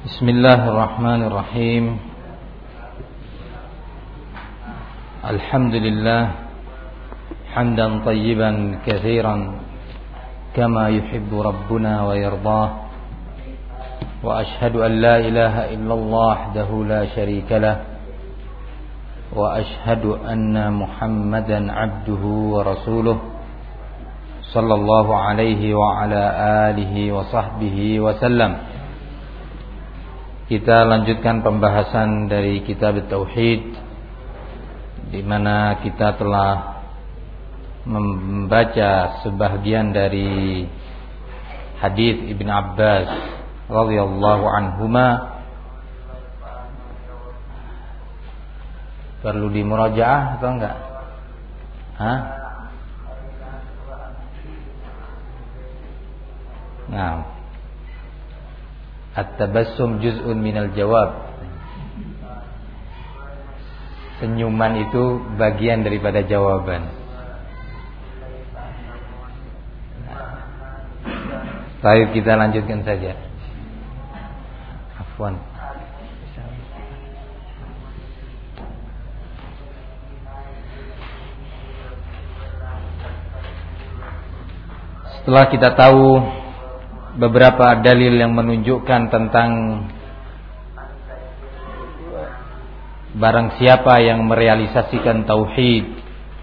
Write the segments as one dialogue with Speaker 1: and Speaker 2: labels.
Speaker 1: Bismillahirrahmanirrahim. Alhamdulillah hamdan tayyiban katsiran kama yuhibbu rabbuna wa yardah. Wa ashhadu an la ilaha illallah wahdahu la syarika lah. Wa ashhadu anna Muhammadan abduhu wa rasuluh sallallahu alaihi wa ala alihi wa sahbihi wa sallam. Kita lanjutkan pembahasan dari kitab Tauhid, di mana kita telah membaca sebahagian dari hadis Ibn Abbas radhiyallahu anhuma. Perlu dimurajaah atau enggak? Nah, at-tabassum juz'un minal jawab. Senyuman itu bagian daripada jawaban. Baik, kita lanjutkan saja. Afwan. Setelah kita tahu beberapa dalil yang menunjukkan tentang barang siapa yang merealisasikan tauhid,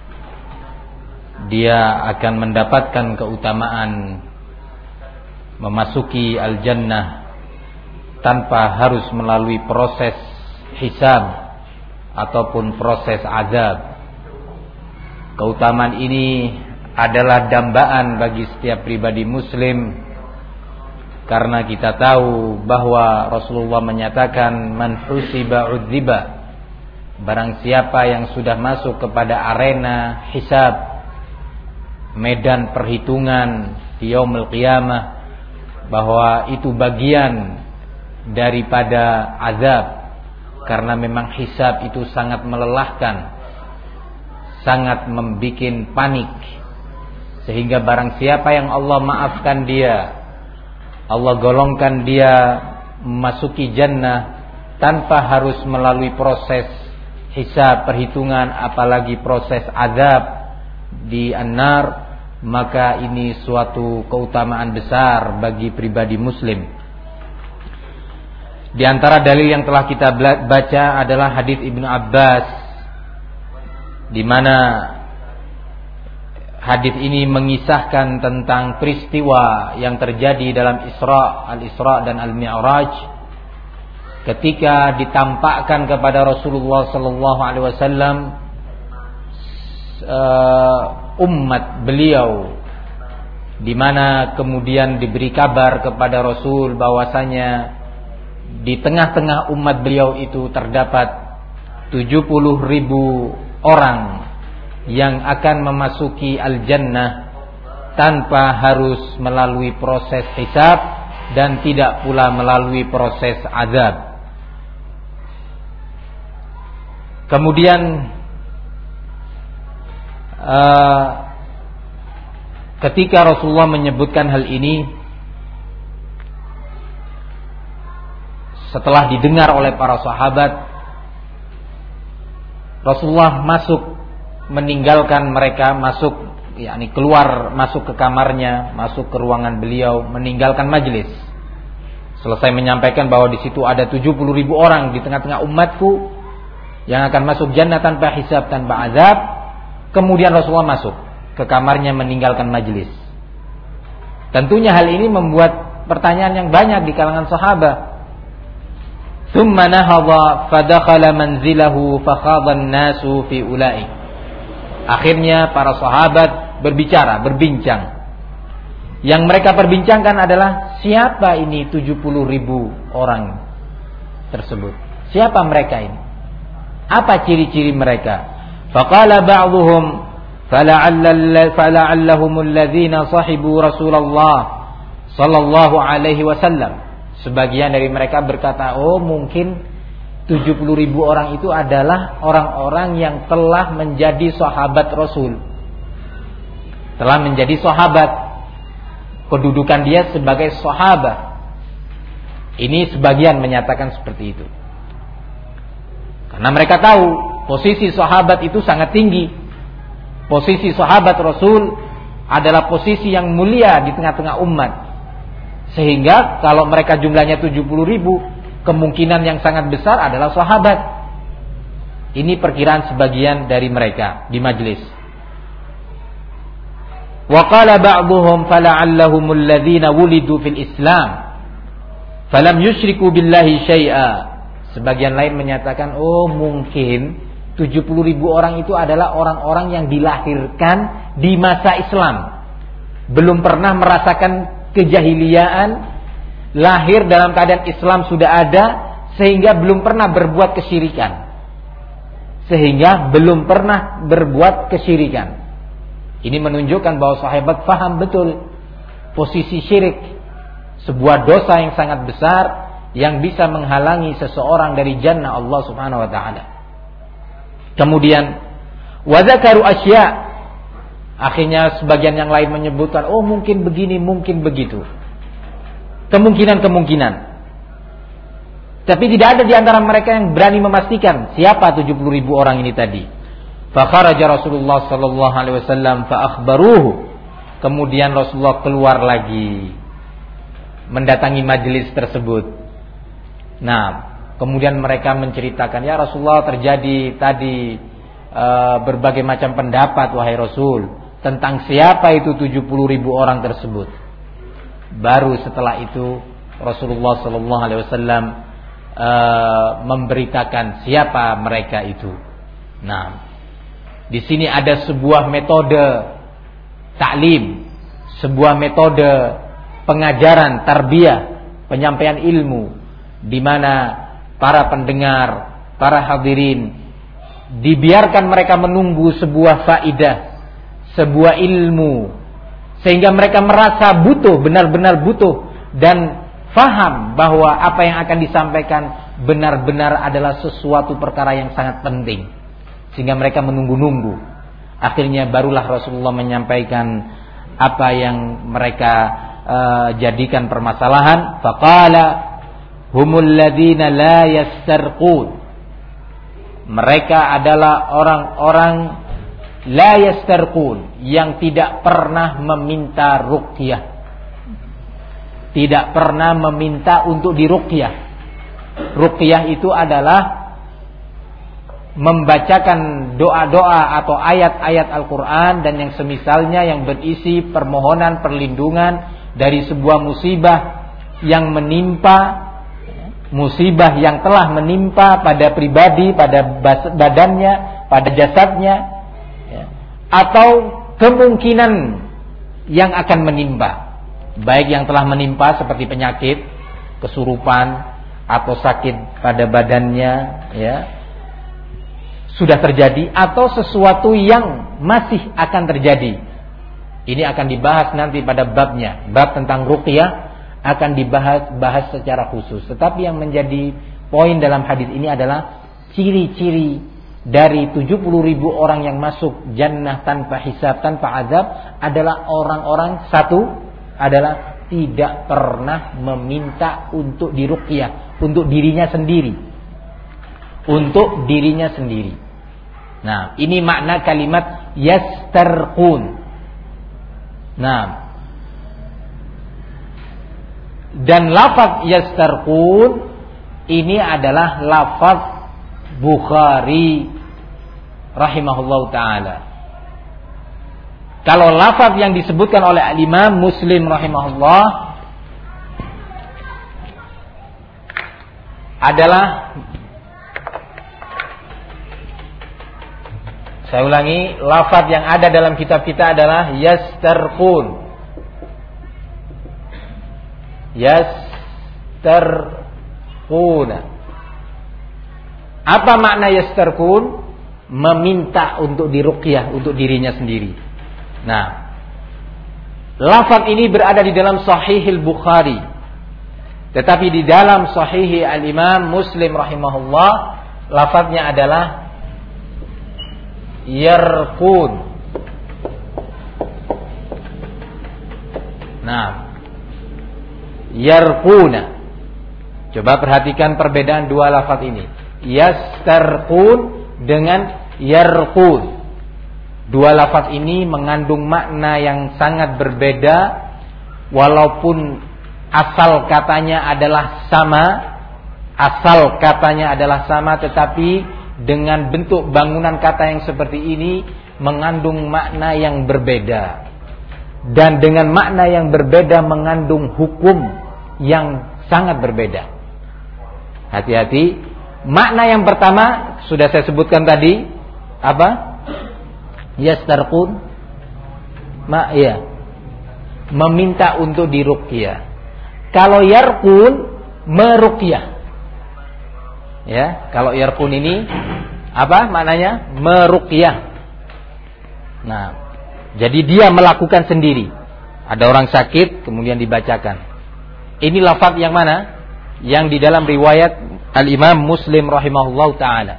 Speaker 1: dia akan mendapatkan keutamaan memasuki al-jannah tanpa harus melalui proses hisab ataupun proses azab. Keutamaan ini adalah dambaan bagi setiap pribadi muslim, karena kita tahu bahwa Rasulullah menyatakan man husiba udziba. Barang siapa yang sudah masuk kepada arena hisab, medan perhitungan di yaumul qiyamah, bahwa itu bagian daripada azab, karena memang hisab itu sangat melelahkan, sangat membikin panik, sehingga barang siapa yang Allah maafkan dia, Allah golongkan dia memasuki jannah tanpa harus melalui proses hisab perhitungan, apalagi proses azab di an-nar, maka ini suatu keutamaan besar bagi pribadi muslim. Di antara dalil yang telah kita baca adalah hadis Ibnu Abbas, di mana hadis ini mengisahkan tentang peristiwa yang terjadi dalam Al-Isra dan Al-Mi'raj, ketika ditampakkan kepada Rasulullah sallallahu alaihi wasallam umat beliau, di mana kemudian diberi kabar kepada Rasul bahwasanya di tengah-tengah umat beliau itu terdapat 70.000 orang yang akan memasuki al-jannah tanpa harus melalui proses hisab dan tidak pula melalui proses azab. Kemudian ketika Rasulullah menyebutkan hal ini, setelah didengar oleh para sahabat, Rasulullah meninggalkan mereka, keluar masuk ke kamarnya, masuk ke ruangan beliau, meninggalkan majlis. Selesai menyampaikan bahwa di situ ada 70.000 orang di tengah-tengah umatku yang akan masuk jannah tanpa hisab, tanpa azab. Kemudian Rasulullah masuk ke kamarnya, meninggalkan majlis. Tentunya hal ini membuat pertanyaan yang banyak di kalangan sahabat. Tsumma nahadha fadakhala manzilahu fakhadha an-nasu fi ulai. Akhirnya para sahabat berbincang. Yang mereka perbincangkan adalah siapa ini 70.000 orang tersebut? Siapa mereka ini? Apa ciri-ciri mereka? Faqala ba'dhum fala'allahum alladhina sahibu Rasulullah sallallahu alaihi wasallam. Sebagian dari mereka berkata, mungkin 70.000 orang itu adalah orang-orang yang telah menjadi sahabat Rasul, telah menjadi sahabat, kedudukan dia sebagai sahabat. Ini sebagian menyatakan seperti itu. Karena mereka tahu posisi sahabat itu sangat tinggi. Posisi sahabat Rasul adalah posisi yang mulia di tengah-tengah umat. Sehingga kalau mereka jumlahnya 70.000, kemungkinan yang sangat besar adalah sahabat. Ini perkiraan sebagian dari mereka di majlis. Wa qala ba'dhum fala'allahumul ladzina wulidu fil Islam falam yusyriku billahi syai'a. Sebagian lain menyatakan, oh mungkin 70.000 orang itu adalah orang-orang yang dilahirkan di masa Islam, belum pernah merasakan kejahiliaan, lahir dalam keadaan Islam sudah ada, sehingga belum pernah berbuat kesyirikan. Ini menunjukkan bahwa sahabat faham betul posisi syirik, sebuah dosa yang sangat besar yang bisa menghalangi seseorang dari jannah Allah Subhanahu wa taala. Kemudian wa dzakaru asya, akhirnya sebagian yang lain menyebutkan, oh mungkin begini, mungkin begitu. Kemungkinan. Tapi tidak ada di antara mereka yang berani memastikan siapa 70.000 orang ini tadi. Fa kharaja Rasulullah sallallahu alaihi wasallam fa akhbaruhu. Kemudian Rasulullah keluar lagi mendatangi majelis tersebut. Nah, kemudian mereka menceritakan, ya Rasulullah, terjadi tadi berbagai macam pendapat wahai Rasul tentang siapa itu 70.000 orang tersebut. Baru setelah itu Rasulullah sallallahu alaihi wasallam memberitakan siapa mereka itu. Nah, di sini ada sebuah metode taklim, sebuah metode pengajaran, tarbiyah, penyampaian ilmu, di mana para pendengar, para hadirin dibiarkan mereka menunggu sebuah faidah, sebuah ilmu, sehingga mereka merasa butuh, benar-benar butuh, dan faham bahwa apa yang akan disampaikan benar-benar adalah sesuatu perkara yang sangat penting, sehingga mereka menunggu-nunggu. Akhirnya barulah Rasulullah menyampaikan apa yang mereka jadikan permasalahan. Faqala humul ladzina la yastarqun. Mereka adalah orang-orang la yastarqun, yang tidak pernah meminta ruqyah, tidak pernah meminta untuk diruqyah. Ruqyah itu adalah membacakan doa-doa atau ayat-ayat Al-Quran dan yang semisalnya yang berisi permohonan perlindungan dari sebuah musibah yang menimpa, musibah yang telah menimpa pada pribadi, pada badannya, pada jasadnya, atau kemungkinan yang akan menimpa, baik yang telah menimpa seperti penyakit, kesurupan, atau sakit pada badannya, ya, sudah terjadi, atau sesuatu yang masih akan terjadi. Ini akan dibahas nanti pada babnya. Bab tentang ruqyah akan dibahas secara khusus. Tetapi yang menjadi poin dalam hadis ini adalah ciri-ciri dari 70.000 orang yang masuk jannah tanpa hisab, tanpa azab, adalah orang-orang, satu adalah tidak pernah meminta untuk diruqyah, untuk dirinya sendiri. Untuk dirinya sendiri. Nah, ini makna kalimat yastarqun. Nah, dan lafaz yastarqun ini adalah lafaz Bukhari rahimahullahu taala. Kalau lafaz yang disebutkan oleh Imam Muslim rahimahullah adalah, saya ulangi, lafaz yang ada dalam kitab kita adalah yastarqun. Yastarqun. Apa makna yastarqun? Meminta untuk diruqyah untuk dirinya sendiri. Nah, lafaz ini berada di dalam Sahihil Bukhari. Tetapi di dalam Sahih Al-Imam Muslim rahimahullah, lafaznya adalah yarqun. Nah, yarquna. Coba perhatikan perbedaan dua lafaz ini. Yastarqun dengan yarqun. Dua lafaz ini mengandung makna yang sangat berbeda, walaupun asal katanya adalah sama, tetapi dengan bentuk bangunan kata yang seperti ini mengandung makna yang berbeda. Dan dengan makna yang berbeda mengandung hukum yang sangat berbeda. Hati-hati. Makna yang pertama sudah saya sebutkan tadi, apa? Yastarqun, meminta untuk diruqyah. Kalau yarqun, meruqyah. Ya, kalau yarqun ini apa maknanya? Meruqyah. Nah, jadi dia melakukan sendiri. Ada orang sakit kemudian dibacakan. Ini lafaz yang mana? Yang di dalam riwayat Al-Imam Muslim rahimahullah ta'ala.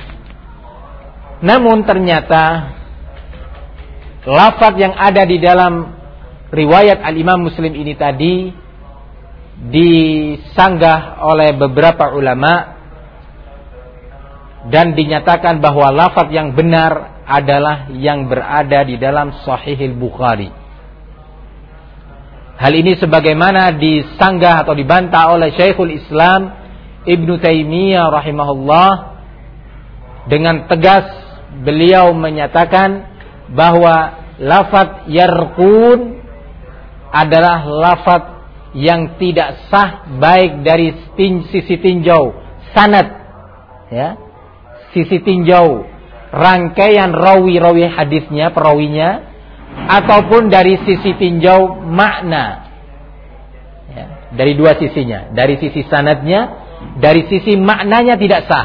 Speaker 1: Namun ternyata lafaz yang ada di dalam riwayat Al-Imam Muslim ini tadi disanggah oleh beberapa ulama dan dinyatakan bahwa lafaz yang benar adalah yang berada di dalam Sahihil Bukhari. Hal ini sebagaimana disanggah atau dibantah oleh Syekhul Islam Ibnu Taimiyah rahimahullah. Dengan tegas beliau menyatakan bahwa lafaz yarqun adalah lafaz yang tidak sah, baik dari sisi tinjau sanad, ya, sisi tinjau rangkaian rawi-rawi hadisnya, perawinya, ataupun dari sisi tinjau makna, ya, dari dua sisinya, dari sisi sanadnya, dari sisi maknanya tidak sah.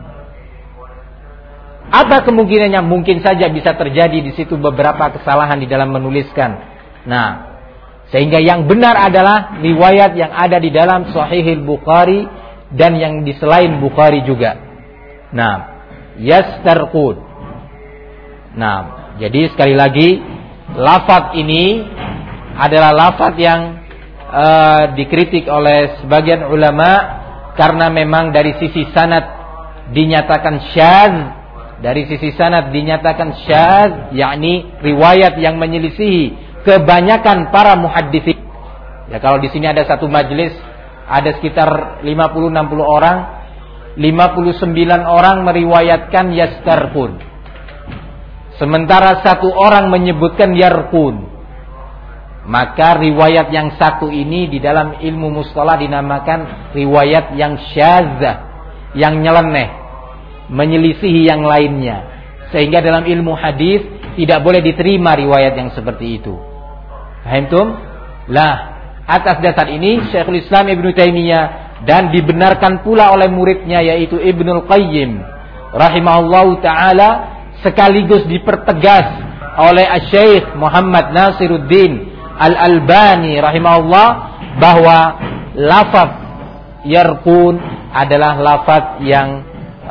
Speaker 1: Apa kemungkinannya? Mungkin saja bisa terjadi di situ beberapa kesalahan di dalam menuliskan. Nah, sehingga yang benar adalah riwayat yang ada di dalam Sahihil Bukhari dan yang di selain Bukhari juga. Nah, yastarqun. Nah, jadi sekali lagi lafaz ini adalah lafaz yang dikritik oleh sebagian ulama karena memang dari sisi sanad dinyatakan syadz, dari sisi sanad dinyatakan syadz, yakni riwayat yang menyelisihi kebanyakan para muhadditsin. Ya, kalau di sini ada satu majelis ada sekitar 50-60 orang, 59 orang meriwayatkan yastarqun. Sementara satu orang menyebutkan yarqun. Maka riwayat yang satu ini di dalam ilmu mustalah dinamakan riwayat yang syadzah, yang nyeleneh, menyelisihi yang lainnya. Sehingga dalam ilmu hadis tidak boleh diterima riwayat yang seperti itu. Paham tum? Lah, atas dasar ini Syekhul Islam Ibnu Taimiyah dan dibenarkan pula oleh muridnya yaitu Ibnul Qayyim rahimahullahu taala, sekaligus dipertegas oleh Syekh Muhammad Nasiruddin Al-Albani rahimahullah bahwa lafaz yarqun adalah lafaz yang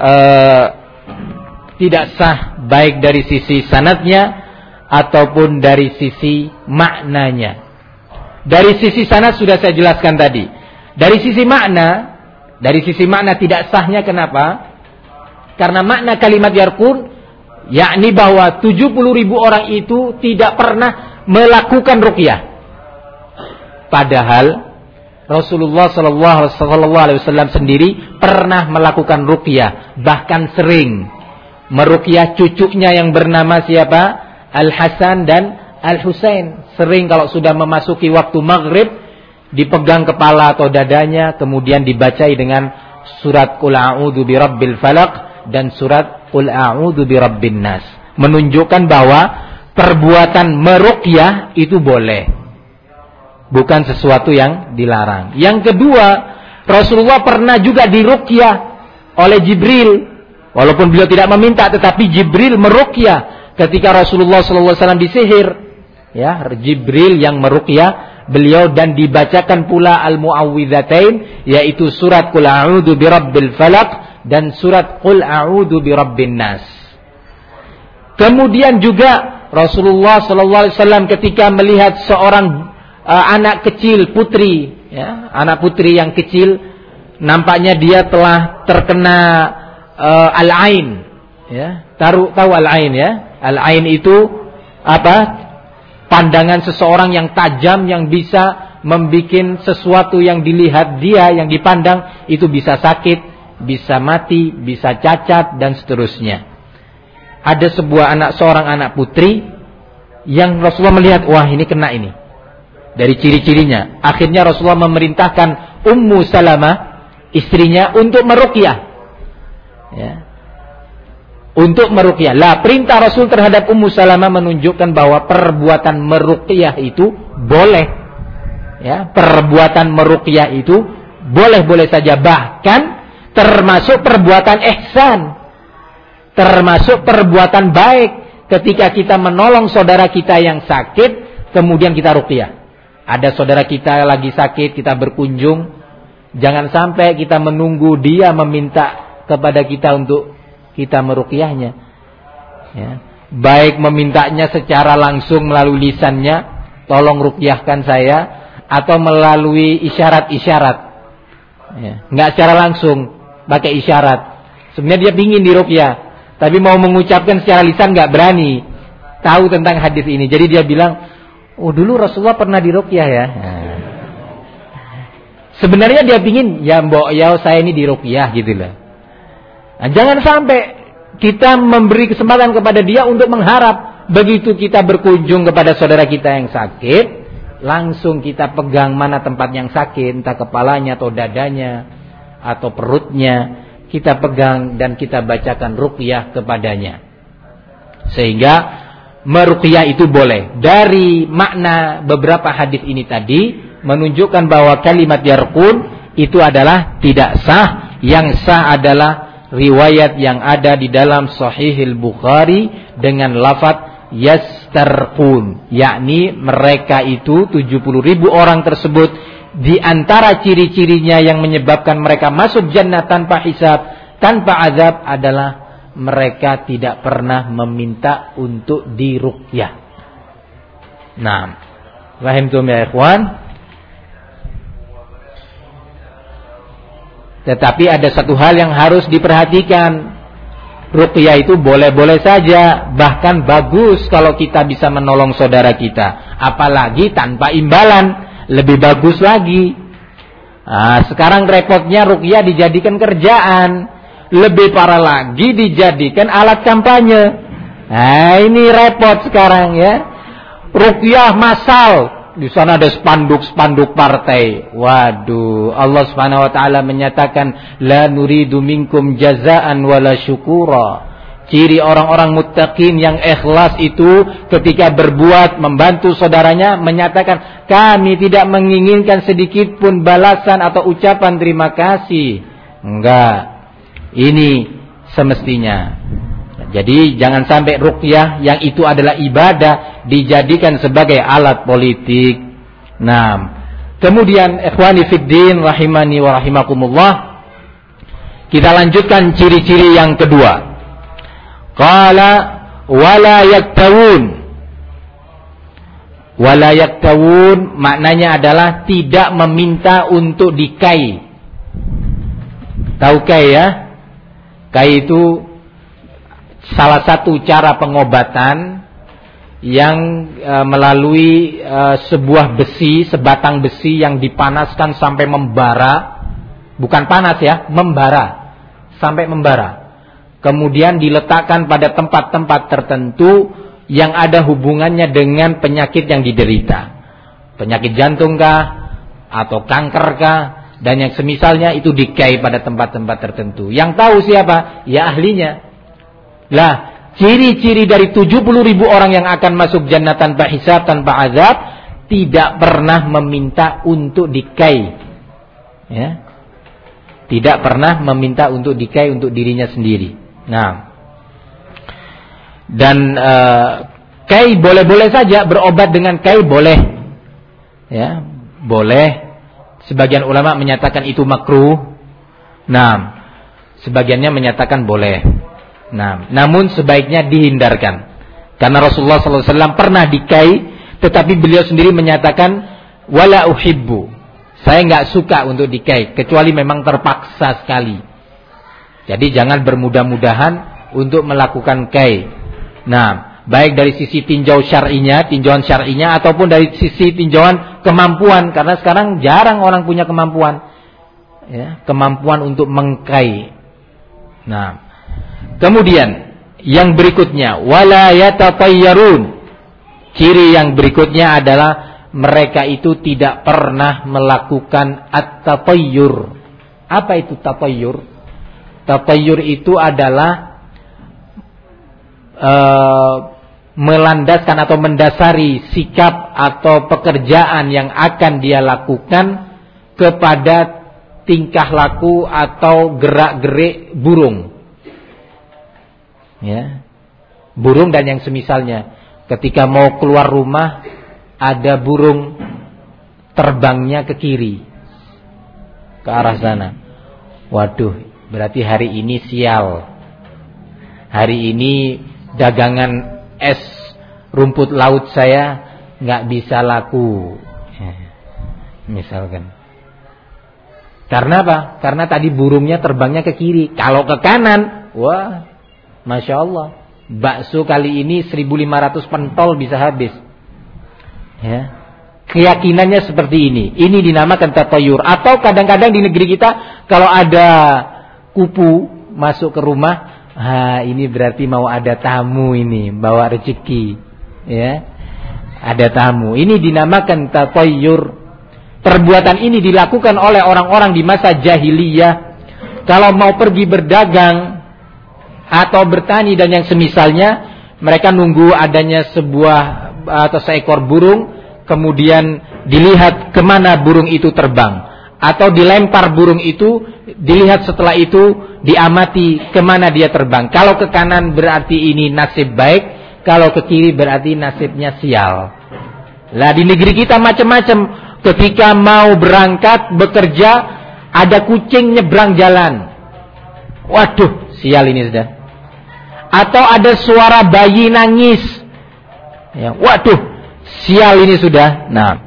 Speaker 1: tidak sah, baik dari sisi sanadnya ataupun dari sisi maknanya. Dari sisi sanad sudah saya jelaskan tadi. Dari sisi makna tidak sahnya kenapa? Karena makna kalimat yarqun yakni bahwa 70.000 orang itu tidak pernah melakukan ruqyah. Padahal Rasulullah sallallahu alaihi wasallam sendiri pernah melakukan ruqyah, bahkan sering meruqyah cucunya yang bernama siapa? Al-Hasan dan Al-Husain. Sering kalau sudah memasuki waktu maghrib dipegang kepala atau dadanya, kemudian dibacai dengan surat Qul a'udzu birabbil falaq dan surat Qul a'udzu birabbin nas, menunjukkan bahwa perbuatan meruqyah itu boleh, bukan sesuatu yang dilarang. Yang kedua, Rasulullah pernah juga diruqyah oleh Jibril, walaupun beliau tidak meminta, tetapi Jibril meruqyah ketika Rasulullah SAW disihir. Ya, Jibril yang meruqyah beliau dan dibacakan pula al-mu'awwidzatain, yaitu surat Qul a'udzu birabbil falaq dan surat Qul a'udzu birabbin nas. Kemudian juga Rasulullah SAW ketika melihat seorang anak kecil putri, ya, anak putri yang kecil nampaknya dia telah terkena al-ain, ya. Tahu al-ain, ya? Al-ain itu apa? Pandangan seseorang yang tajam, yang bisa membikin sesuatu yang dilihat dia, yang dipandang itu bisa sakit, bisa mati, bisa cacat dan seterusnya. Ada seorang anak putri yang Rasulullah melihat, wah ini kena ini. Dari ciri-cirinya, akhirnya Rasulullah memerintahkan Ummu Salamah, istrinya, untuk meruqyah. Ya. Untuk meruqyah. Lah, perintah Rasul terhadap Ummu Salamah menunjukkan bahwa perbuatan meruqyah itu boleh. Ya, perbuatan meruqyah itu boleh-boleh saja, bahkan termasuk perbuatan ihsan. Termasuk perbuatan baik ketika kita menolong saudara kita yang sakit, kemudian kita ruqyah. Ada saudara kita lagi sakit, kita berkunjung, jangan sampai kita menunggu dia meminta kepada kita untuk kita meruqyahnya. Ya. Baik memintanya secara langsung melalui lisannya, tolong ruqyahkan saya, atau melalui isyarat-isyarat. Ya. Nggak secara langsung, pakai isyarat. Sebenarnya dia pingin diruqyah, tapi mau mengucapkan secara lisan nggak berani. Tahu tentang hadis ini, jadi dia bilang, oh dulu Rasulullah pernah diruqyah ya. Nah. Sebenarnya dia pingin, ya mbok ya saya ini diruqyah gitu loh. Nah, jangan sampai kita memberi kesempatan kepada dia untuk mengharap begitu kita berkunjung kepada saudara kita yang sakit, langsung kita pegang mana tempat yang sakit, entah kepalanya atau dadanya atau perutnya, kita pegang dan kita bacakan ruqyah kepadanya. Sehingga meruqyah itu boleh. Dari makna beberapa hadis ini tadi menunjukkan bahwa kalimat yarqun itu adalah tidak sah. Yang sah adalah riwayat yang ada di dalam Sahihil Bukhari dengan lafaz yastarqun, yakni mereka itu 70.000 orang tersebut, di antara ciri-cirinya yang menyebabkan mereka masuk jannah tanpa hisab, tanpa azab adalah mereka tidak pernah meminta untuk diruqyah. Nah, fahimtum ya ikhwan? Tetapi ada satu hal yang harus diperhatikan. Ruqyah itu boleh-boleh saja, bahkan bagus kalau kita bisa menolong saudara kita, apalagi tanpa imbalan, lebih bagus lagi. Nah, sekarang repotnya ruqyah dijadikan kerjaan, lebih parah lagi dijadikan alat kampanye. Nah, ini repot sekarang ya. Ruqyah massal, di sana ada spanduk-spanduk partai. Waduh, Allah Subhanahu wa taala menyatakan la nuridu minkum jazaan wala syukura. Ciri orang-orang muttaqin yang ikhlas itu ketika berbuat membantu saudaranya menyatakan kami tidak menginginkan sedikit pun balasan atau ucapan terima kasih. Enggak. Ini semestinya. Jadi jangan sampai ruqyah yang itu adalah ibadah dijadikan sebagai alat politik. Nah, kemudian ikhwani fiddin rahimani wa rahimakumullah, kita lanjutkan ciri-ciri yang kedua. Qala wala yaktawun. Wala yaktawun maknanya adalah tidak meminta untuk dikai. Tahu kai ya? Kai itu salah satu cara pengobatan yang melalui sebuah besi, sebatang besi yang dipanaskan sampai membara. Bukan panas ya, membara. Sampai membara. Kemudian diletakkan pada tempat-tempat tertentu yang ada hubungannya dengan penyakit yang diderita. Penyakit jantung kah? Atau kanker kah? Dan yang semisalnya itu dikai pada tempat-tempat tertentu. Yang tahu siapa? Ya ahlinya. Lah, ciri-ciri dari 70.000 orang yang akan masuk jannah tanpa hisab, tanpa azab, tidak pernah meminta untuk dikai. Ya. Tidak pernah meminta untuk dikai untuk dirinya sendiri. Nah. Dan kai boleh-boleh saja, berobat dengan kai boleh. Ya, boleh. Sebagian ulama menyatakan itu makruh. Nah, sebagiannya menyatakan boleh. Nah, namun sebaiknya dihindarkan. Karena Rasulullah SAW pernah dikai, tetapi beliau sendiri menyatakan wala uhibbu. Saya nggak suka untuk dikai, kecuali memang terpaksa sekali. Jadi jangan bermudah-mudahan untuk melakukan kai. Nah, baik dari sisi tinjauan syar'inya ataupun dari sisi tinjauan kemampuan, karena sekarang jarang orang punya kemampuan, ya, kemampuan untuk mengkai. Nah, kemudian yang berikutnya, wala yatatayyarun. Ciri yang berikutnya adalah mereka itu tidak pernah melakukan at-tatayyur. Apa itu tatayyur? Tatayyur itu adalah melandaskan atau mendasari sikap atau pekerjaan yang akan dia lakukan kepada tingkah laku atau gerak-gerik burung. Ya. Burung dan yang semisalnya. Ketika mau keluar rumah, ada burung terbangnya ke kiri, ke arah sana. Waduh, berarti hari ini sial. Hari ini dagangan es rumput laut saya nggak bisa laku. Misalkan. Karena apa? Karena tadi burungnya terbangnya ke kiri. Kalau ke kanan, wah, Masya Allah, bakso kali ini 1.500 pentol bisa habis. Ya. Keyakinannya seperti ini. Ini dinamakan tatayyur. Atau kadang-kadang di negeri kita kalau ada kupu masuk ke rumah, ini berarti mau ada tamu ini, bawa rezeki. Ya. Ada tamu. Ini dinamakan tatayyur. Perbuatan ini dilakukan oleh orang-orang di masa jahiliyah. Kalau mau pergi berdagang atau bertani dan yang semisalnya, mereka nunggu adanya sebuah atau seekor burung, kemudian dilihat kemana burung itu terbang, atau dilempar burung itu, dilihat setelah itu diamati kemana dia terbang. Kalau ke kanan berarti ini nasib baik, kalau ke kiri berarti nasibnya sial. Lah di negeri kita macam-macam. Ketika mau berangkat bekerja, ada kucing nyebrang jalan. Waduh, sial ini sudah. Atau ada suara bayi nangis. Ya, waduh, sial ini sudah. Nah,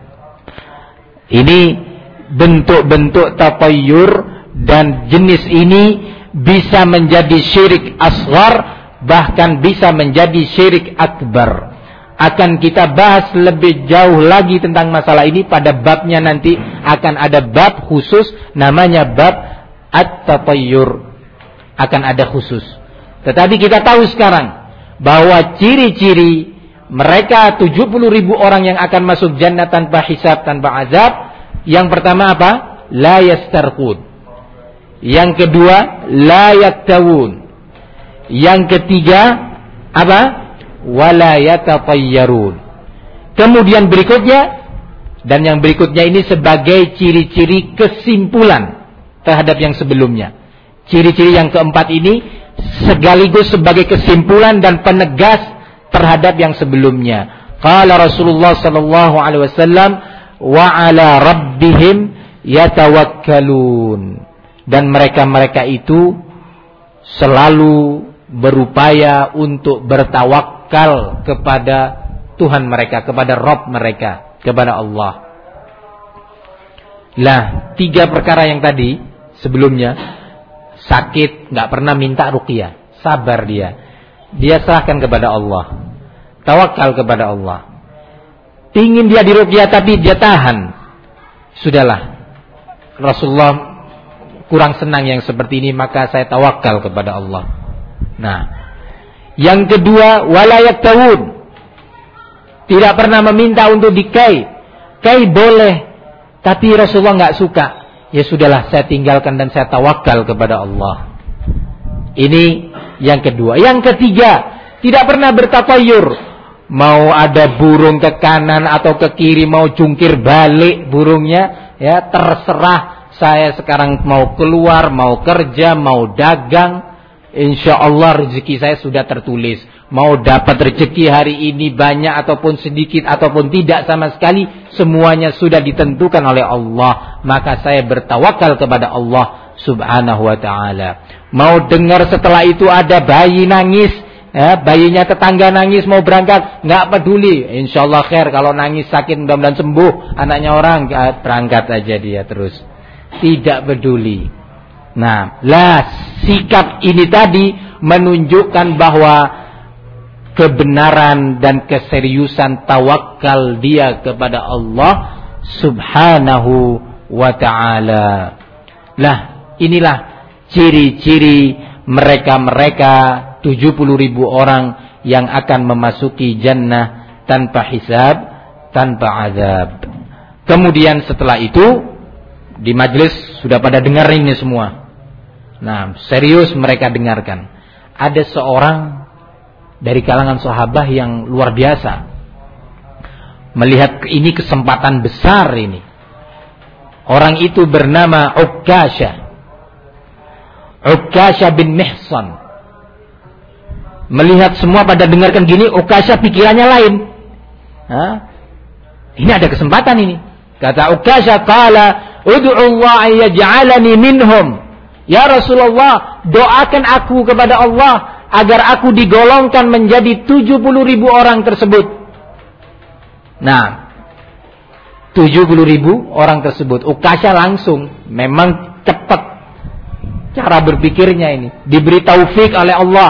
Speaker 1: ini bentuk-bentuk tatayyur, dan jenis ini bisa menjadi syirik asghar, bahkan bisa menjadi syirik akbar. Akan kita bahas lebih jauh lagi tentang masalah ini pada babnya nanti. Akan ada bab khusus namanya bab at-tatayyur. Akan ada khusus. Tetapi kita tahu sekarang bahwa ciri-ciri mereka 70.000 orang yang akan masuk jannah tanpa hisab, tanpa azab. Yang pertama apa? La yastarqud. Yang kedua, la yaktawun. Yang ketiga apa? Wala yatatayyarun. Kemudian berikutnya, dan yang berikutnya ini sebagai ciri-ciri kesimpulan terhadap yang sebelumnya. Ciri-ciri yang keempat ini sekaligus sebagai kesimpulan dan penegas terhadap yang sebelumnya. Qala Rasulullah sallallahu alaihi wasallam, wa ala rabbihim yatawakkalun. Dan mereka-mereka itu selalu berupaya untuk bertawakal kepada Tuhan mereka, kepada Rabb mereka, kepada Allah. Lah, 3 perkara yang tadi sebelumnya, sakit, nggak pernah minta ruqyah, sabar dia serahkan kepada Allah, tawakal kepada Allah. Pingin dia diruqyah tapi dia tahan, sudahlah, Rasulullah kurang senang yang seperti ini, maka saya tawakal kepada Allah. Nah, yang kedua, wala yaktawun, tidak pernah meminta untuk dikai. Kai boleh, tapi Rasulullah nggak suka. Ya sudahlah, saya tinggalkan dan saya tawakal kepada Allah. Ini yang kedua. Yang ketiga, tidak pernah bertatayyur. Mau ada burung ke kanan atau ke kiri, mau jungkir balik burungnya, ya terserah. Saya sekarang mau keluar, mau kerja, mau dagang, insya Allah rezeki saya sudah tertulis. Mau dapat rezeki hari ini banyak ataupun sedikit ataupun tidak sama sekali, semuanya sudah ditentukan oleh Allah. Maka saya bertawakal kepada Allah subhanahu wa ta'ala. Mau dengar setelah itu ada bayi nangis, Ya, bayinya tetangga nangis mau berangkat, nggak peduli. Insyaallah khair, kalau nangis sakit mudah-mudahan sembuh. Anaknya orang, berangkat aja dia terus. Tidak peduli. Nah, sikap ini tadi menunjukkan bahwa kebenaran dan keseriusan tawakal dia kepada Allah Subhanahu wa ta'ala. Inilah ciri-ciri mereka 70.000 orang yang akan memasuki jannah tanpa hisab, tanpa azab. Kemudian setelah itu di majelis sudah pada dengar ini semua. Nah, serius mereka dengarkan. Ada seorang dari kalangan sahabat yang luar biasa. Melihat ini kesempatan besar ini. Orang itu bernama Ukasha bin Mihsan. Melihat semua pada dengarkan gini, Ukasha pikirannya lain. Ini ada kesempatan ini. Kata Ukasha, qala ud'u Allah an yaj'alani minhum. Ya Rasulullah, doakan aku kepada Allah agar aku digolongkan menjadi 70.000 orang tersebut. Nah, 70.000 orang tersebut. Ukasha langsung, memang cepat cara berpikirnya ini. Diberi taufik oleh Allah.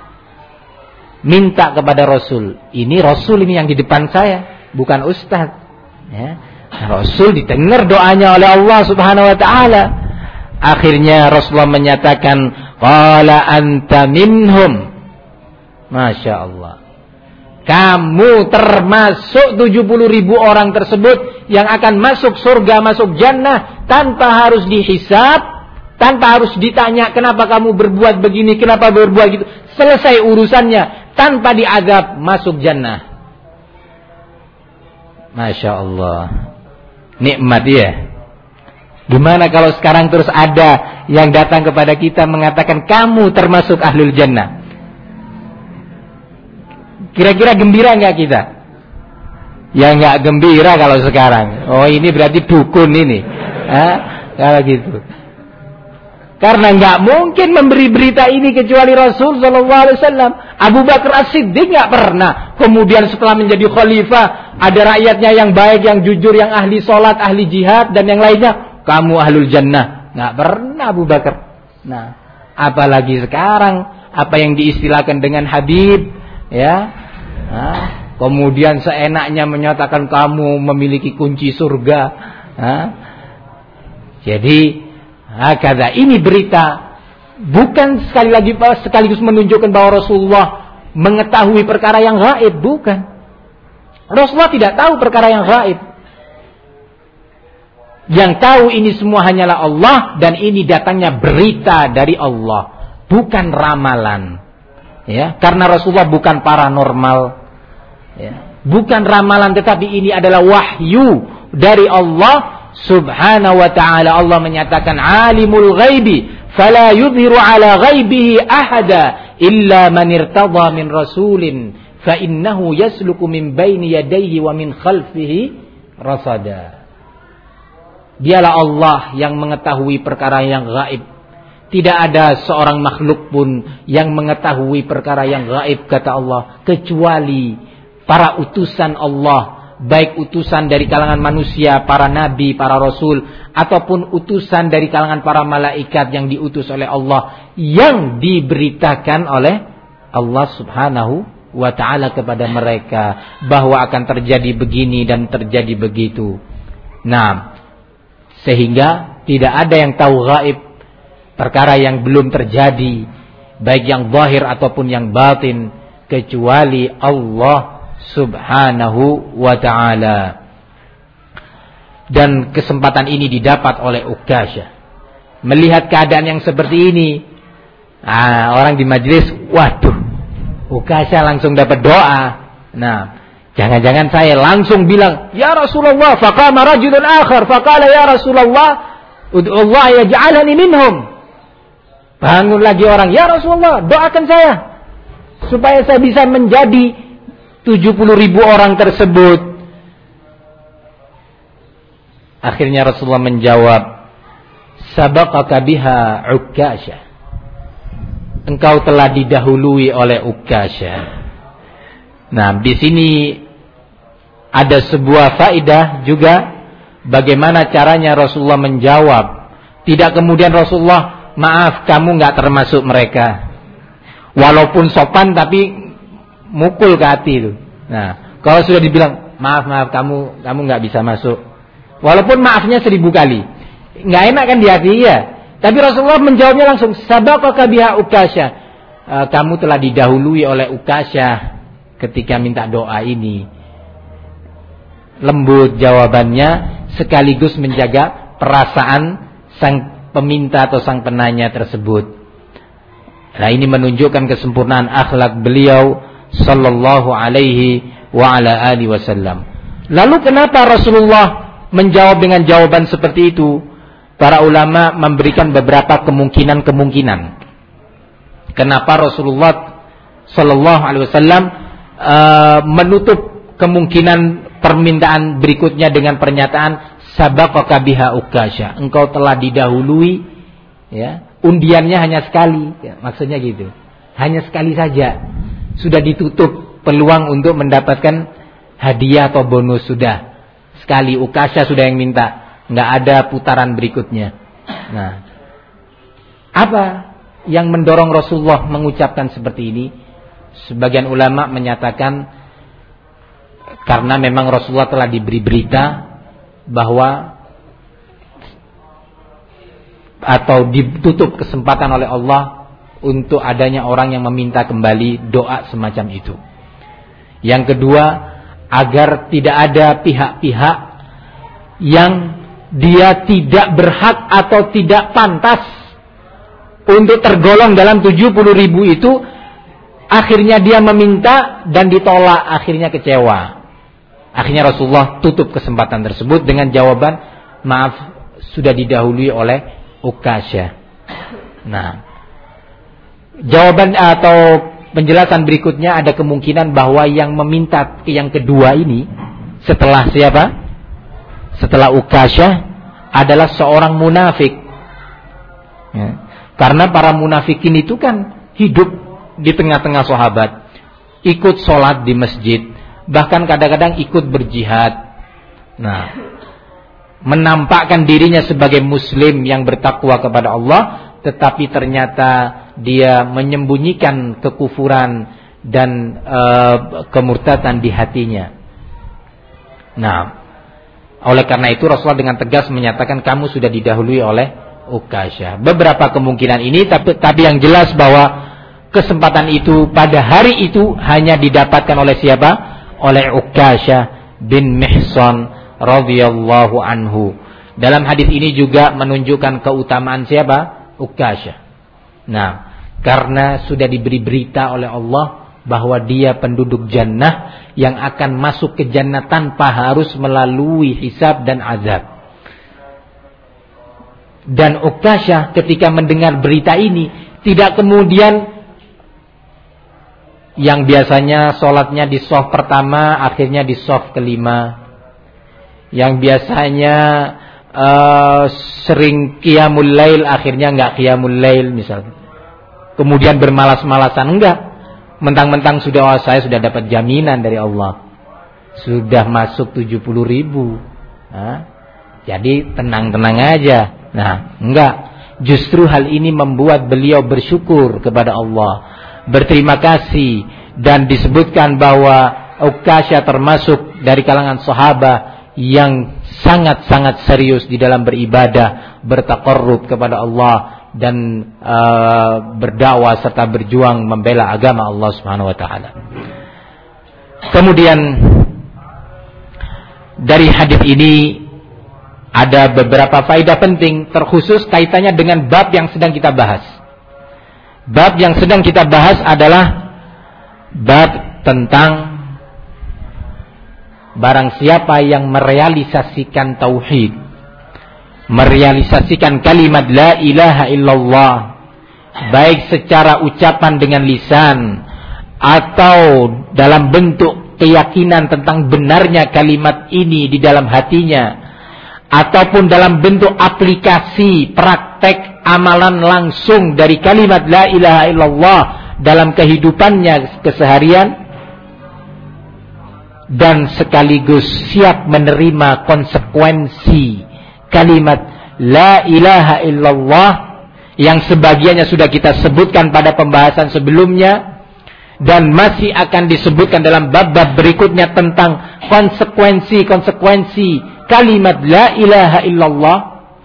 Speaker 1: Minta kepada Rasul. Ini Rasul ini yang di depan saya, bukan ustaz. Ya. Rasul didengar doanya oleh Allah Subhanahu wa ta'ala. Akhirnya Rasulullah menyatakan, qala anta minhum. Masya Allah. Kamu termasuk 70.000 orang tersebut yang akan masuk surga, masuk jannah tanpa harus dihisab, tanpa harus ditanya kenapa kamu berbuat begini, kenapa berbuat gitu. Selesai urusannya tanpa diazab, masuk jannah. Masya Allah. Nikmat ya. Gimana kalau sekarang terus ada yang datang kepada kita mengatakan kamu termasuk ahlul jannah? Kira-kira gembira nggak kita? Ya nggak gembira kalau sekarang. Oh ini berarti dukun ini. Kalau gitu. Karena nggak mungkin memberi berita ini kecuali Rasul Sallallahu Alaihi Wasallam. Abu Bakar As-Siddiq nggak pernah. Kemudian setelah menjadi khalifah, ada rakyatnya yang baik, yang jujur, yang ahli sholat, ahli jihad dan yang lainnya. Kamu ahlul jannah. Nggak pernah Abu Bakar. Nah, apalagi sekarang apa yang diistilahkan dengan Habib, ya. Nah, kemudian seenaknya menyatakan kamu memiliki kunci surga. Nah, jadi hakadha, ini berita bukan sekaligus menunjukkan bahwa Rasulullah mengetahui perkara yang gaib, bukan. Rasulullah tidak tahu perkara yang gaib. Yang tahu ini semua hanyalah Allah, dan ini datangnya berita dari Allah, bukan ramalan. Ya, karena Rasulullah bukan paranormal. Ya, bukan ramalan, tetapi ini adalah wahyu dari Allah Subhanahu wa ta'ala. Allah menyatakan alimul ghaibi fala yudhiru ala ghaibihi ahada illa man irtadha min rasulin fa innahu yasluku min baini yadayhi wa min khalfihi rasada. Dialah Allah yang mengetahui perkara yang gaib. Tidak ada seorang makhluk pun yang mengetahui perkara yang gaib, kata Allah, kecuali para utusan Allah, baik utusan dari kalangan manusia, para nabi, para rasul, ataupun utusan dari kalangan para malaikat yang diutus oleh Allah, yang diberitakan oleh Allah Subhanahu wa ta'ala kepada mereka bahwa akan terjadi begini dan terjadi begitu. Nah, sehingga tidak ada yang tahu gaib, perkara yang belum terjadi, baik yang zahir ataupun yang batin, kecuali Allah Subhanahu wa ta'ala. Dan kesempatan ini didapat oleh Ukasha. Melihat keadaan yang seperti ini, orang di majelis, waduh, Ukasha langsung dapat doa. Nah, jangan-jangan saya langsung bilang, ya Rasulullah, faqama rajulun akhar faqala ya Rasulullah ud'u Allah yaj'alani minhum. Bangun lagi orang, ya Rasulullah, doakan saya supaya saya bisa menjadi 70.000 orang tersebut. Akhirnya Rasulullah menjawab, sabaqaka biha Ukasha. engkau telah didahului oleh Ukasyah. Nah, di sini ada sebuah faedah juga bagaimana caranya Rasulullah menjawab. Tidak kemudian Rasulullah, maaf kamu nggak termasuk mereka. Walaupun sopan tapi mukul ke hati itu. Nah, kalau sudah dibilang maaf kamu nggak bisa masuk. Walaupun maafnya 1000 kali, nggak enak kan di hati ya. Tapi Rasulullah menjawabnya langsung, sabaqaka biha Ukasyah. Kamu telah didahului oleh Ukasyah ketika minta doa ini. Lembut jawabannya sekaligus menjaga perasaan sang peminta atau sang penanya tersebut. Nah, ini menunjukkan kesempurnaan akhlak beliau sallallahu alaihi wa ala alihi wasallam. Lalu kenapa Rasulullah menjawab dengan jawaban seperti itu? Para ulama memberikan beberapa kemungkinan. Kenapa Rasulullah sallallahu alaihi wasallam menutup kemungkinan permintaan berikutnya dengan pernyataan sabaqaka biha Ukasyah. Engkau telah didahului, ya. Undiannya hanya sekali, ya, maksudnya gitu. Hanya sekali saja. Sudah ditutup peluang untuk mendapatkan hadiah atau bonus sudah. Sekali Ukasyah sudah yang minta, enggak ada putaran berikutnya. Nah, apa yang mendorong Rasulullah mengucapkan seperti ini? Sebagian ulama menyatakan karena memang Rasulullah telah diberi berita bahwa atau ditutup kesempatan oleh Allah untuk adanya orang yang meminta kembali doa semacam itu. Yang kedua, agar tidak ada pihak-pihak yang dia tidak berhak atau tidak pantas untuk tergolong dalam 70.000 itu, akhirnya dia meminta dan ditolak, akhirnya kecewa. Akhirnya Rasulullah tutup kesempatan tersebut dengan jawaban, maaf sudah didahului oleh Ukasyah. Nah, jawaban atau penjelasan berikutnya ada kemungkinan bahwa yang meminta yang kedua ini setelah siapa? Setelah Ukasyah adalah seorang munafik. Ya. Karena para munafikin itu kan hidup di tengah-tengah sahabat, ikut sholat di masjid, bahkan kadang-kadang ikut berjihad. Nah, menampakkan dirinya sebagai muslim yang bertakwa kepada Allah, tetapi ternyata dia menyembunyikan kekufuran dan kemurtadan di hatinya. Nah, oleh karena itu Rasulullah dengan tegas menyatakan kamu sudah didahului oleh Ukasyah. Beberapa kemungkinan ini, tapi yang jelas bahwa kesempatan itu pada hari itu hanya didapatkan oleh siapa? Oleh Ukasyah bin Mihsan radhiyallahu anhu. Dalam hadis ini juga menunjukkan keutamaan siapa? Ukasyah. Nah, karena sudah diberi berita oleh Allah bahwa dia penduduk jannah yang akan masuk ke jannah tanpa harus melalui hisab dan azab. Dan Ukasyah ketika mendengar berita ini tidak kemudian yang biasanya sholatnya di shaf pertama akhirnya di shaf kelima, yang biasanya sering qiyamul lail akhirnya enggak qiyamul lail misalnya, kemudian bermalas-malasan, enggak, mentang-mentang sudah saya sudah dapat jaminan dari Allah, sudah masuk 70.000, jadi tenang-tenang aja. Nah, enggak, justru hal ini membuat beliau bersyukur kepada Allah, berterima kasih, dan disebutkan bahwa Ukasyah termasuk dari kalangan sahabat yang sangat-sangat serius di dalam beribadah, bertaqarrub kepada Allah, dan berdakwah serta berjuang membela agama Allah Subhanahu wa taala. Kemudian dari hadis ini ada beberapa faedah penting, terkhusus kaitannya dengan bab yang sedang kita bahas. Bab yang sedang kita bahas adalah bab tentang barang siapa yang merealisasikan tauhid, merealisasikan kalimat la ilaha illallah, baik secara ucapan dengan lisan atau dalam bentuk keyakinan tentang benarnya kalimat ini di dalam hatinya, ataupun dalam bentuk aplikasi praktek amalan langsung dari kalimat la ilaha illallah dalam kehidupannya keseharian, dan sekaligus siap menerima konsekuensi kalimat la ilaha illallah yang sebagiannya sudah kita sebutkan pada pembahasan sebelumnya dan masih akan disebutkan dalam bab-bab berikutnya tentang konsekuensi kalimat la ilaha illallah.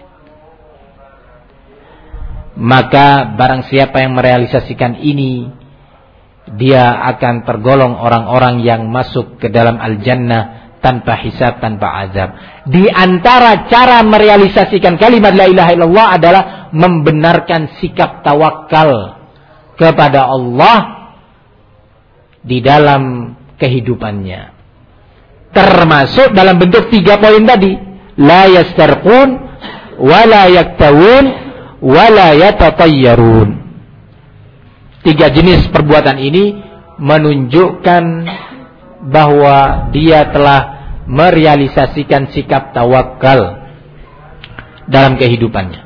Speaker 1: Maka barang siapa yang merealisasikan ini, dia akan tergolong orang-orang yang masuk ke dalam al-jannah tanpa hisab, tanpa azab. Di antara cara merealisasikan kalimat la ilaha illallah adalah membenarkan sikap tawakal kepada Allah di dalam kehidupannya. Termasuk dalam bentuk 3 poin tadi. La yastarqun, wa la yaktawun, wa la yatatayyarun. 3 jenis perbuatan ini menunjukkan bahwa dia telah merealisasikan sikap tawakal dalam kehidupannya.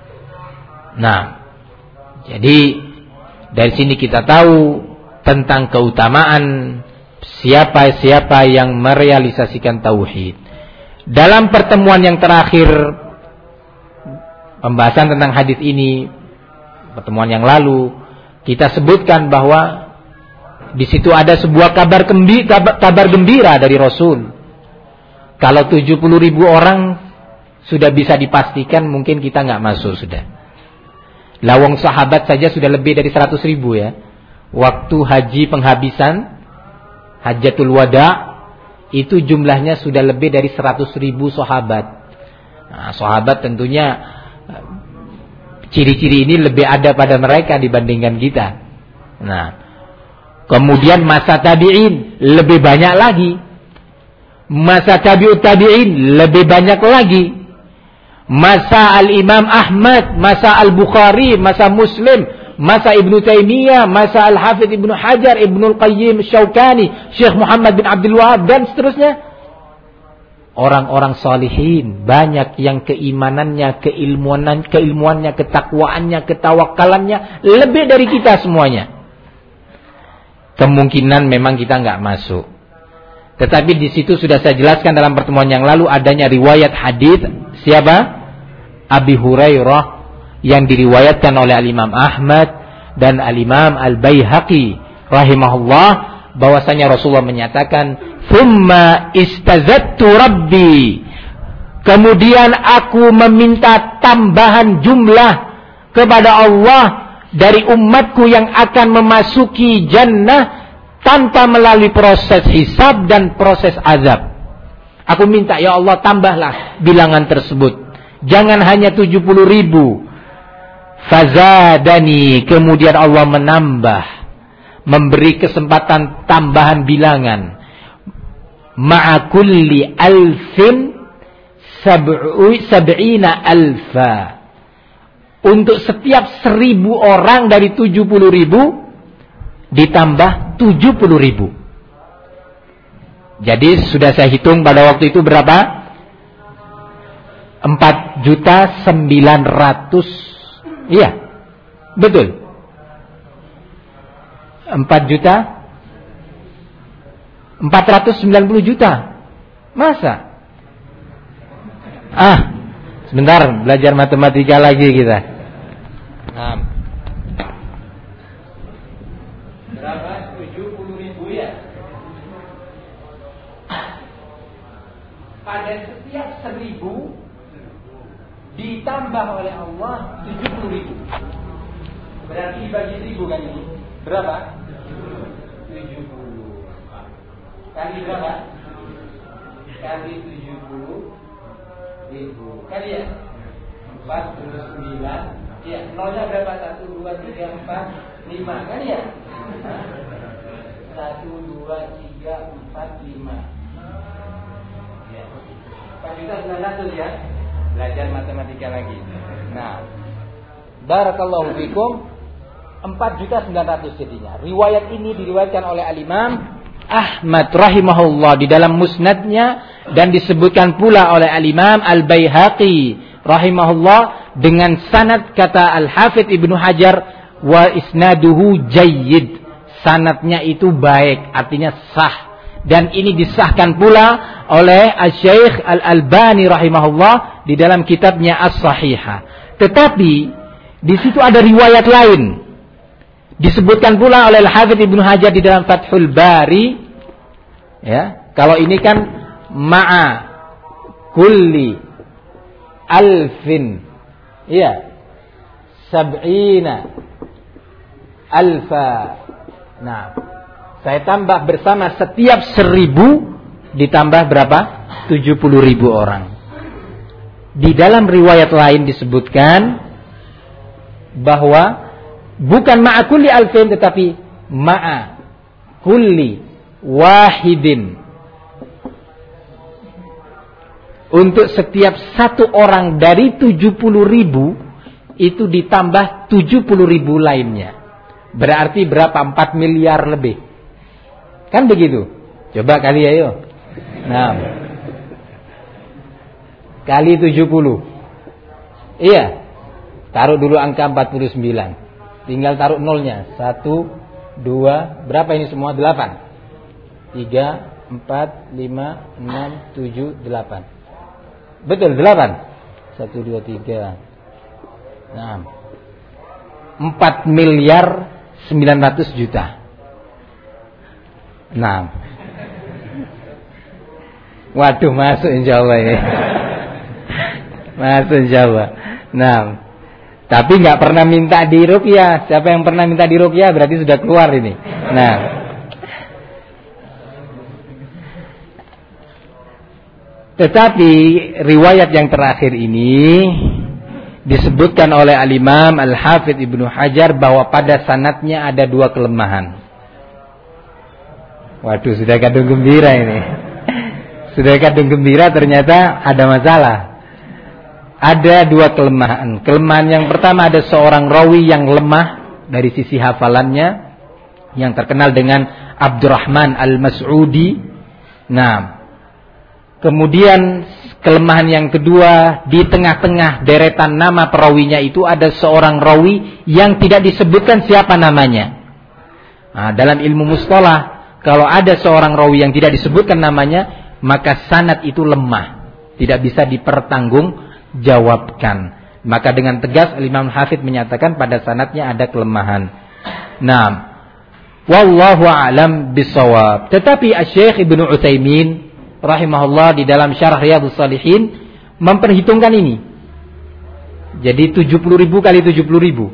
Speaker 1: Nah, jadi dari sini kita tahu tentang keutamaan siapa-siapa yang merealisasikan tauhid. Dalam pertemuan yang terakhir pembahasan tentang hadis ini, pertemuan yang lalu, kita sebutkan bahwa di situ ada sebuah kabar gembira dari Rasul. Kalau 70.000 orang sudah bisa dipastikan mungkin kita nggak masuk sudah. Lawang sahabat saja sudah lebih dari 100.000 ya. Waktu haji penghabisan, Hajjatul Wada, itu jumlahnya sudah lebih dari 100.000 sahabat. Nah, sahabat tentunya ciri-ciri ini lebih ada pada mereka dibandingkan kita. Nah, kemudian masa tabi'in lebih banyak lagi. Masa tabi'ut tabi'in lebih banyak lagi. Masa al-Imam Ahmad, masa al-Bukhari, masa Muslim, masa Ibnu Taimiyah, masa Al-Hafidz Ibnu Hajar, Ibnu Al-Qayyim Syaukani, Syekh Muhammad bin Abdul Wahab dan seterusnya. Orang-orang salihin banyak yang keimanannya, keilmuannya, ketakwaannya, ketawakalannya lebih dari kita semuanya. Kemungkinan memang kita nggak masuk. Tetapi di situ sudah saya jelaskan dalam pertemuan yang lalu adanya riwayat hadis siapa? Abi Hurairah yang diriwayatkan oleh Al-Imam Ahmad dan Al-Imam Al-Baihaqi rahimahullah, bahwasanya Rasulullah menyatakan, "Tsumma istazattu Rabbi." Kemudian aku meminta tambahan jumlah kepada Allah dari umatku yang akan memasuki jannah tanpa melalui proses hisab dan proses azab. Aku minta, ya Allah, tambahlah bilangan tersebut. Jangan hanya 70.000. Fazadani, kemudian Allah menambah, memberi kesempatan tambahan bilangan. Ma'a kulli alfin sab'ina alfa. Untuk setiap 1.000 orang dari 70.000 ditambah 70.000. Jadi sudah saya hitung pada waktu itu berapa? 4.900.000. Iya, betul. 4.490.000. Masa? Sebentar, belajar matematika lagi kita. Berapa? 70.000 ya? Pada setiap 1.000 ditambah oleh Allah 70.000. Berarti bagi 1.000 kan ini? Berapa? 70. Kali berapa? Kali 70.000. Kali ya? 49. Ya, nolnya berapa? 1, 2, 3, 4, 5. Kali ya? 1, 2, 3, 4, 5. Ya. 4.900.000 ya? Belajar matematika lagi. Nah, barakallahu fikum, 4.900.000 jadinya. Riwayat ini diriwayatkan oleh Al-Imam Ahmad rahimahullah di dalam musnadnya, dan disebutkan pula oleh Al-Imam Al-Baihaqi rahimahullah dengan sanad kata Al-Hafidz Ibnu Hajar, wa isnaduhu jayyid, sanadnya itu baik, artinya sah. Dan ini disahkan pula oleh Asy-Syaikh Al-Albani rahimahullah di dalam kitabnya As-Sahihah. Tetapi di situ ada riwayat lain. Disebutkan pula oleh Al-Hafidz Ibnu Hajar di dalam Fathul Bari. Ya, kalau ini kan ma'a kulli alfin, iya, sab'ina alfa. Nah, saya tambah bersama setiap 1000 ditambah berapa? 70.000 orang. Di dalam riwayat lain disebutkan bahwa bukan ma'a kulli alfin, tetapi ma'a kulli wahidin. Untuk setiap satu orang dari 70.000 itu ditambah 70.000 lainnya. Berarti berapa? 4 miliar lebih. Kan begitu? Coba kali ayo. Nah, kali 70. Iya. Taruh dulu angka 49. Tinggal taruh nolnya. 1, 2, berapa ini semua? 8. 3, 4, 5, 6, 7, 8. Betul, 8. 1, 2, 3. Nah, 4 miliar 900 juta. Nah, waduh, masuk insyaallah ini. Masuk insyaallah. Nah, tapi nggak pernah minta di ruqyah. Siapa yang pernah minta di ruqyah berarti sudah keluar ini. Nah, tetapi riwayat yang terakhir ini disebutkan oleh Al-Imam Al-Hafidz Ibnu Hajar bahwa pada sanadnya ada 2 kelemahan. Waduh, sudah kadung gembira ini. Sudah kadung gembira, ternyata ada masalah. Ada 2 kelemahan. Kelemahan yang pertama, ada seorang rawi yang lemah dari sisi hafalannya, yang terkenal dengan Abdurrahman Al-Mas'udi. Nah, kemudian kelemahan yang kedua, di tengah-tengah deretan nama perawinya itu ada seorang rawi yang tidak disebutkan siapa namanya. Nah, dalam ilmu mustalah, kalau ada seorang rawi yang tidak disebutkan namanya, maka sanad itu lemah, tidak bisa dipertanggungjawabkan. Maka dengan tegas Imam Hafidz menyatakan pada sanadnya ada kelemahan. Nah, wallahu a'lam bissawab. Tetapi Asy-Syaikh Ibnu Utsaimin rahimahullah di dalam Syarah Riyadhus Shalihin memperhitungkan ini. Jadi 70.000 kali 70.000.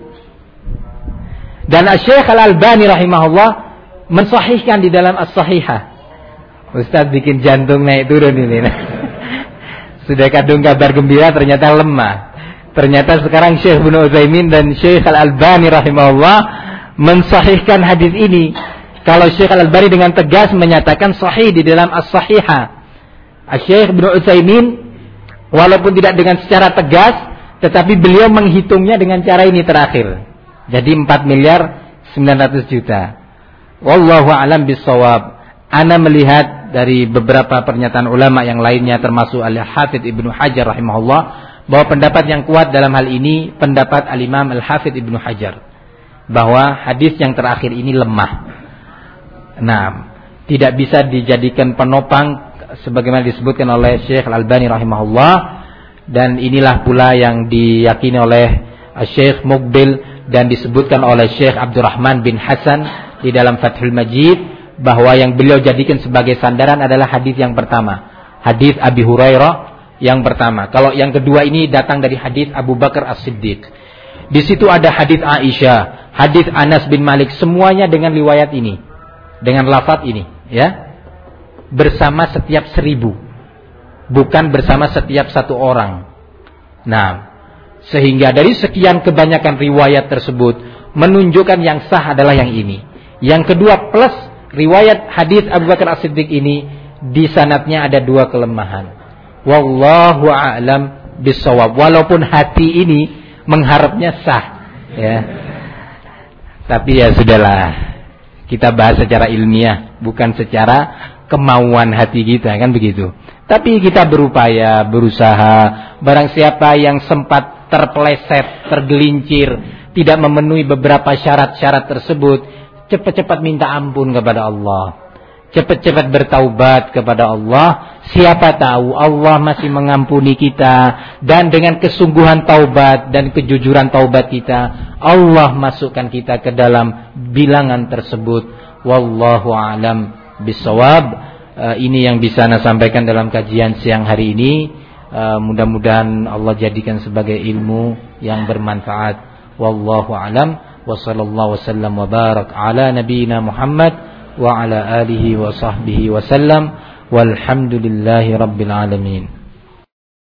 Speaker 1: Dan Asy-Syaikh Al-Albani rahimahullah mensahihkan di dalam As-Sahihah. Ustaz bikin jantung naik turun ini. Sudah kadung kabar gembira, ternyata lemah. Ternyata sekarang Syekh Ibnu Utsaimin dan Syekh Al-Albani rahimahullah mensahihkan hadis ini. Kalau Syekh Al-Albani dengan tegas menyatakan sahih di dalam As-Sahihah. Syekh Ibnu Utsaimin walaupun tidak dengan secara tegas, tetapi beliau menghitungnya dengan cara ini terakhir. Jadi 4 miliar 900 juta. Wallahu a'lam bissawab. Ana melihat dari beberapa pernyataan ulama yang lainnya termasuk Al-Hafidz Ibnu Hajar rahimahullah bahwa pendapat yang kuat dalam hal ini pendapat Al-Imam Al-Hafidz Ibnu Hajar, bahwa hadis yang terakhir ini lemah. Nah, tidak bisa dijadikan penopang sebagaimana disebutkan oleh Syekh Al-Albani rahimahullah, dan inilah pula yang diyakini oleh Syekh Muqbil dan disebutkan oleh Syekh Abdurrahman bin Hasan di dalam Fathul Majid, bahwa yang beliau jadikan sebagai sandaran adalah hadis yang pertama, hadis Abi Hurairah yang pertama. Kalau yang kedua ini datang dari hadis Abu Bakar As-Siddiq. Di situ ada hadis Aisyah, hadis Anas bin Malik, semuanya dengan riwayat ini, dengan lafaz ini, ya. Bersama setiap 1000, bukan bersama setiap satu orang. Nah, sehingga dari sekian kebanyakan riwayat tersebut menunjukkan yang sah adalah yang ini. Yang kedua, plus riwayat hadis Abu Bakar As-Siddiq ini di sanadnya ada 2 kelemahan. Wallahu a'lam bissawab. Walaupun hati ini mengharapnya sah, ya. Tapi ya sudahlah. Kita bahas secara ilmiah, bukan secara kemauan hati kita, kan begitu. Tapi kita berupaya, berusaha. Barang siapa yang sempat terpeleset, tergelincir, tidak memenuhi beberapa syarat-syarat tersebut, cepat-cepat minta ampun kepada Allah. Cepat-cepat bertaubat kepada Allah. Siapa tahu Allah masih mengampuni kita, dan dengan kesungguhan taubat dan kejujuran taubat kita, Allah masukkan kita ke dalam bilangan tersebut. Wallahu a'lam bishawab. Ini yang bisa saya sampaikan dalam kajian siang hari ini. Mudah-mudahan Allah jadikan sebagai ilmu yang bermanfaat. Wallahu a'lam. Wa sallallahu wasallam wa barak ala nabiyyina Muhammad wa ala alihi wa sahbihi wa sallam. Walhamdulillahi rabbil alamin.